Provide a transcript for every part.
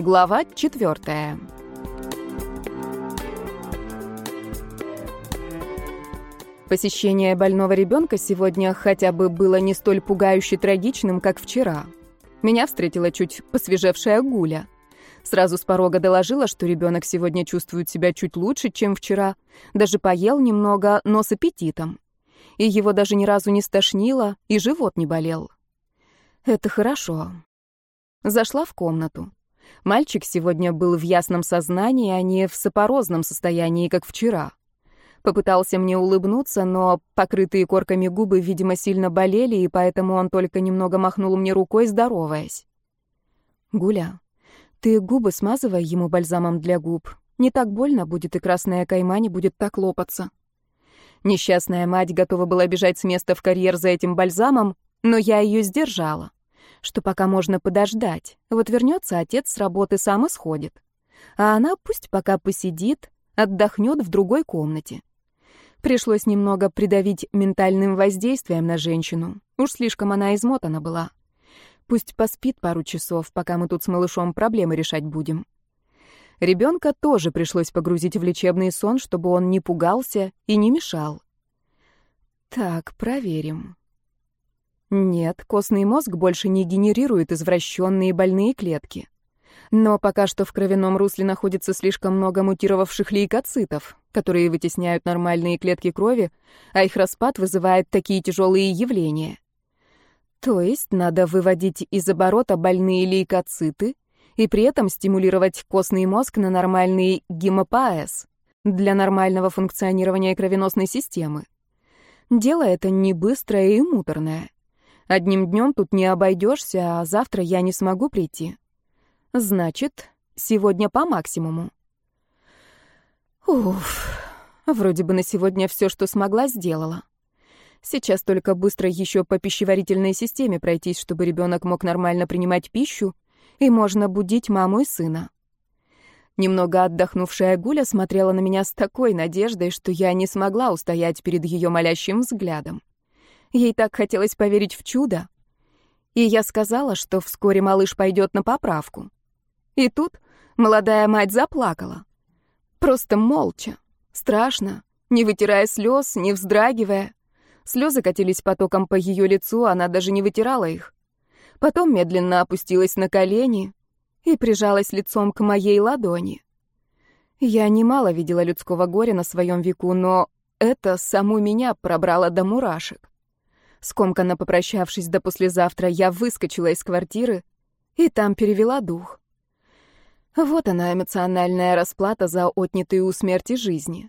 Глава 4. Посещение больного ребенка сегодня хотя бы было не столь пугающе трагичным, как вчера. Меня встретила чуть посвежевшая Гуля. Сразу с порога доложила, что ребенок сегодня чувствует себя чуть лучше, чем вчера. Даже поел немного, но с аппетитом. И его даже ни разу не стошнило, и живот не болел. Это хорошо. Зашла в комнату. Мальчик сегодня был в ясном сознании, а не в сапорозном состоянии, как вчера. Попытался мне улыбнуться, но покрытые корками губы, видимо, сильно болели, и поэтому он только немного махнул мне рукой, здороваясь. «Гуля, ты губы смазывай ему бальзамом для губ. Не так больно будет, и красная кайма не будет так лопаться». Несчастная мать готова была бежать с места в карьер за этим бальзамом, но я ее сдержала. Что пока можно подождать. Вот вернется отец с работы, сам и сходит. А она пусть пока посидит, отдохнет в другой комнате. Пришлось немного придавить ментальным воздействием на женщину. Уж слишком она измотана была. Пусть поспит пару часов, пока мы тут с малышом проблемы решать будем. Ребенка тоже пришлось погрузить в лечебный сон, чтобы он не пугался и не мешал. Так, проверим. Нет, костный мозг больше не генерирует извращенные больные клетки. Но пока что в кровяном русле находится слишком много мутировавших лейкоцитов, которые вытесняют нормальные клетки крови, а их распад вызывает такие тяжелые явления. То есть надо выводить из оборота больные лейкоциты и при этом стимулировать костный мозг на нормальный гемопоэз для нормального функционирования кровеносной системы. Дело это не быстрое и муторное. Одним днем тут не обойдешься, а завтра я не смогу прийти. Значит, сегодня по максимуму. Уф, вроде бы на сегодня все, что смогла, сделала. Сейчас только быстро еще по пищеварительной системе пройтись, чтобы ребенок мог нормально принимать пищу, и можно будить маму и сына. Немного отдохнувшая Гуля смотрела на меня с такой надеждой, что я не смогла устоять перед ее молящим взглядом. Ей так хотелось поверить в чудо. И я сказала, что вскоре малыш пойдет на поправку. И тут молодая мать заплакала. Просто молча, страшно, не вытирая слез, не вздрагивая. Слезы катились потоком по ее лицу, она даже не вытирала их. Потом медленно опустилась на колени и прижалась лицом к моей ладони. Я немало видела людского горя на своем веку, но это саму меня пробрало до мурашек. Скомканно попрощавшись до послезавтра, я выскочила из квартиры и там перевела дух. Вот она, эмоциональная расплата за отнятые у смерти жизни.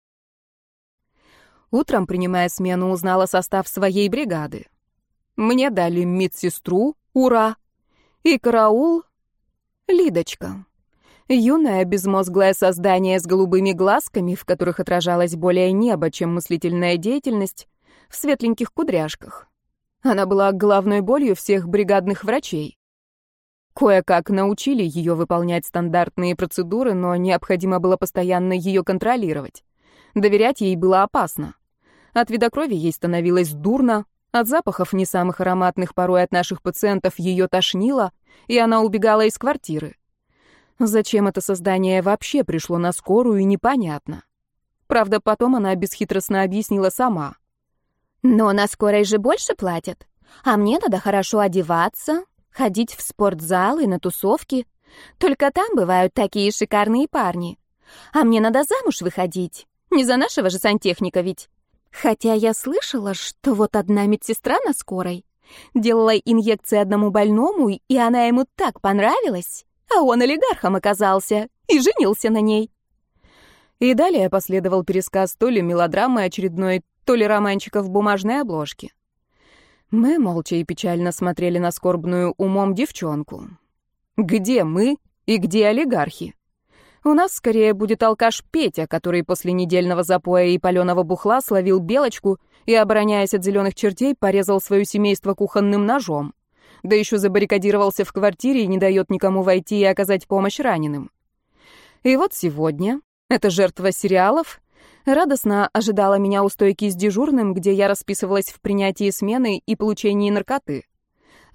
Утром, принимая смену, узнала состав своей бригады. Мне дали медсестру, ура, и караул — Лидочка. Юное безмозглое создание с голубыми глазками, в которых отражалось более небо, чем мыслительная деятельность, в светленьких кудряшках. Она была головной болью всех бригадных врачей. Кое-как научили ее выполнять стандартные процедуры, но необходимо было постоянно ее контролировать. Доверять ей было опасно. От вида крови ей становилось дурно, от запахов не самых ароматных порой от наших пациентов ее тошнило, и она убегала из квартиры. Зачем это создание вообще пришло на скорую, непонятно. Правда, потом она бесхитростно объяснила сама. Но на скорой же больше платят, а мне надо хорошо одеваться, ходить в спортзал и на тусовки. Только там бывают такие шикарные парни. А мне надо замуж выходить, не за нашего же сантехника ведь. Хотя я слышала, что вот одна медсестра на скорой делала инъекции одному больному, и она ему так понравилась, а он олигархом оказался и женился на ней. И далее последовал пересказ то ли мелодрамы очередной, то ли романчика в бумажной обложке. Мы молча и печально смотрели на скорбную умом девчонку. Где мы и где олигархи? У нас скорее будет алкаш Петя, который после недельного запоя и палёного бухла словил белочку и, обороняясь от зеленых чертей, порезал свое семейство кухонным ножом. Да еще забаррикадировался в квартире и не дает никому войти и оказать помощь раненым. И вот сегодня эта жертва сериалов радостно ожидала меня у стойки с дежурным, где я расписывалась в принятии смены и получении наркоты.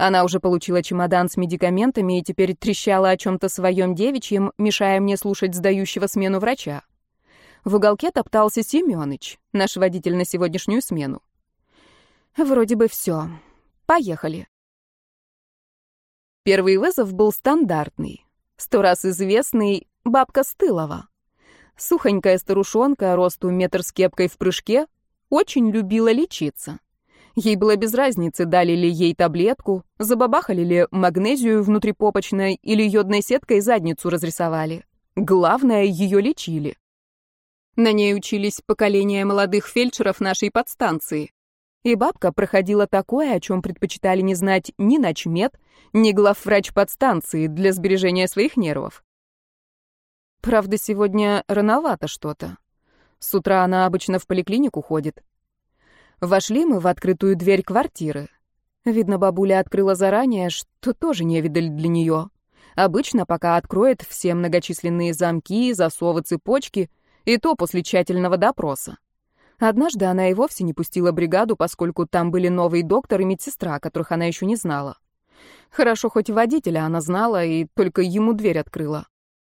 Она уже получила чемодан с медикаментами и теперь трещала о чем-то своем девичьем, мешая мне слушать сдающего смену врача. В уголке топтался Семёныч, наш водитель на сегодняшнюю смену. Вроде бы все. Поехали. Первый вызов был стандартный. 100 раз известный бабка Стылова. Сухонькая старушонка, росту метр с кепкой в прыжке, очень любила лечиться. Ей было без разницы, дали ли ей таблетку, забабахали ли магнезию внутрипопочной или йодной сеткой задницу разрисовали. Главное, ее лечили. На ней учились поколения молодых фельдшеров нашей подстанции. И бабка проходила такое, о чем предпочитали не знать ни начмед, ни главврач подстанции для сбережения своих нервов. Правда, сегодня рановато что-то. С утра она обычно в поликлинику ходит. Вошли мы в открытую дверь квартиры. Видно, бабуля открыла заранее, что тоже невидаль для нее. Обычно, пока откроет все многочисленные замки, засовы, цепочки, и то после тщательного допроса. Однажды она и вовсе не пустила бригаду, поскольку там были новый доктор и медсестра, которых она еще не знала. Хорошо, хоть водителя она знала и только ему дверь открыла.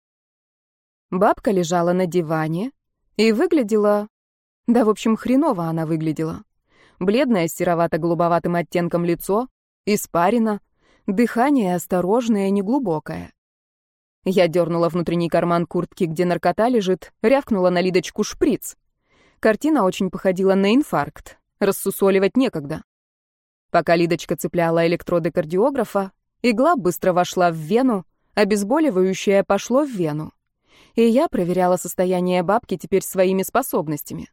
Бабка лежала на диване и выглядела... Да, в общем, хреново она выглядела. Бледное с серовато-голубоватым оттенком лицо, испарина, дыхание осторожное, неглубокое. Я дернула внутренний карман куртки, где наркота лежит, рявкнула на Лидочку шприц. Картина очень походила на инфаркт. Рассусоливать некогда. Пока Лидочка цепляла электроды кардиографа, игла быстро вошла в вену, обезболивающее пошло в вену. И я проверяла состояние бабки теперь своими способностями.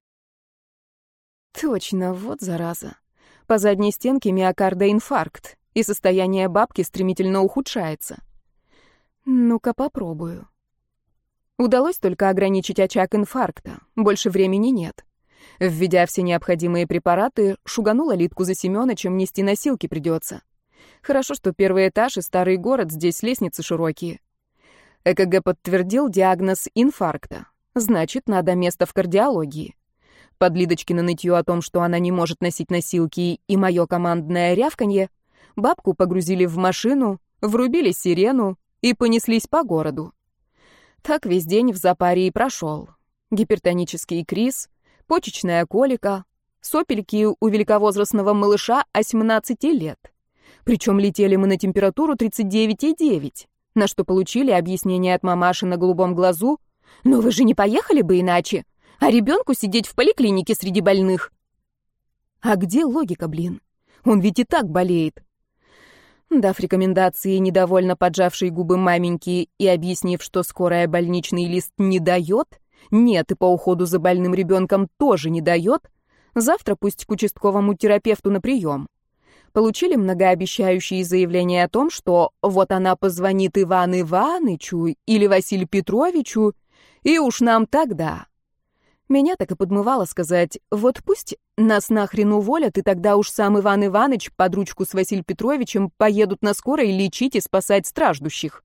Точно, вот зараза. По задней стенке миокарда инфаркт, и состояние бабки стремительно ухудшается. Ну-ка попробую. Удалось только ограничить очаг инфаркта, больше времени нет. Введя все необходимые препараты, шуганула Лидку за Семёнычем, нести носилки придется. Хорошо, что первый этаж и старый город, здесь лестницы широкие. ЭКГ подтвердил диагноз инфаркта. Значит, надо место в кардиологии. Под Лидочкино нытье о том, что она не может носить носилки, и мое командное рявканье, бабку погрузили в машину, врубили сирену и понеслись по городу. Так весь день в запаре и прошел. Гипертонический криз, почечная колика, сопельки у великовозрастного малыша 18 лет. Причем летели мы на температуру 39,9, на что получили объяснение от мамаши на голубом глазу: «Но вы же не поехали бы иначе, а ребенку сидеть в поликлинике среди больных». А где логика, блин? Он ведь и так болеет. Дав рекомендации недовольно поджавшей губы маменьки и объяснив, что скорая больничный лист не дает, нет, и по уходу за больным ребенком тоже не дает, завтра пусть к участковому терапевту на прием. Получили многообещающие заявления о том, что вот она позвонит Ивану Иванычу или Василию Петровичу, и уж нам тогда. Меня так и подмывало сказать: вот пусть нас нахрен уволят, и тогда уж сам Иван Иваныч под ручку с Василием Петровичем поедут на скорой лечить и спасать страждущих.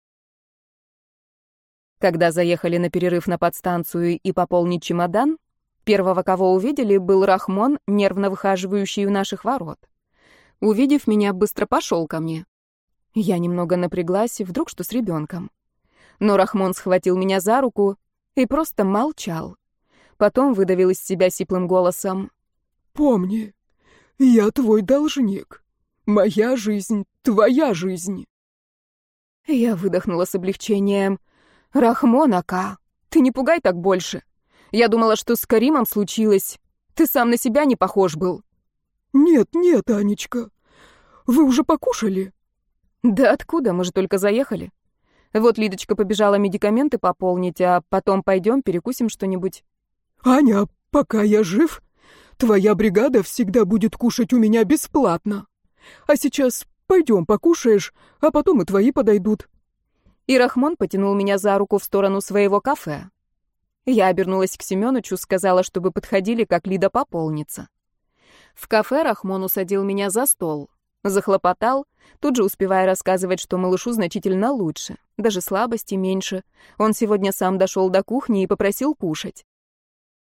Когда заехали на перерыв на подстанцию и пополнить чемодан, первого, кого увидели, был Рахмон, нервно выхаживающий у наших ворот. Увидев меня, быстро пошел ко мне. Я немного напряглась, вдруг что с ребенком. Но Рахмон схватил меня за руку и просто молчал. Потом выдавил из себя сиплым голосом: «Помни, я твой должник. Моя жизнь — твоя жизнь». Я выдохнула с облегчением. «Рахмон, ака, ты не пугай так больше. Я думала, что с Каримом случилось. Ты сам на себя не похож был». «Нет, нет, Анечка. Вы уже покушали?» «Да откуда? Мы же только заехали. Вот Лидочка побежала медикаменты пополнить, а потом пойдем перекусим что-нибудь». «Аня, пока я жив, твоя бригада всегда будет кушать у меня бесплатно. А сейчас пойдем покушаешь, а потом и твои подойдут». И Рахмон потянул меня за руку в сторону своего кафе. Я обернулась к Семёнычу, сказала, чтобы подходили, как Лида пополнится. В кафе Рахмон усадил меня за стол. Захлопотал, тут же успевая рассказывать, что малышу значительно лучше, даже слабости меньше. Он сегодня сам дошел до кухни и попросил кушать.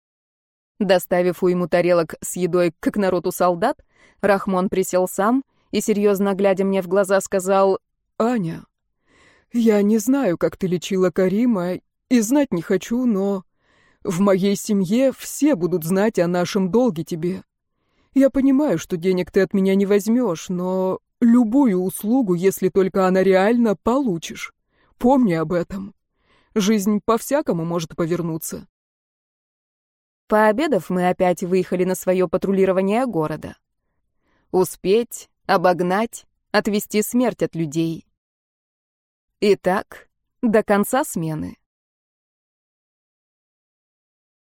Доставив уйму тарелок с едой, как народу солдат, Рахмон присел сам и, серьезно глядя мне в глаза, сказал: «Аня, я не знаю, как ты лечила Карима, и знать не хочу, но в моей семье все будут знать о нашем долге тебе. Я понимаю, что денег ты от меня не возьмешь, но любую услугу, если только она реально, получишь. Помни об этом. Жизнь по-всякому может повернуться». Пообедав, мы опять выехали на свое патрулирование города. Успеть, обогнать, отвести смерть от людей. Итак, до конца смены.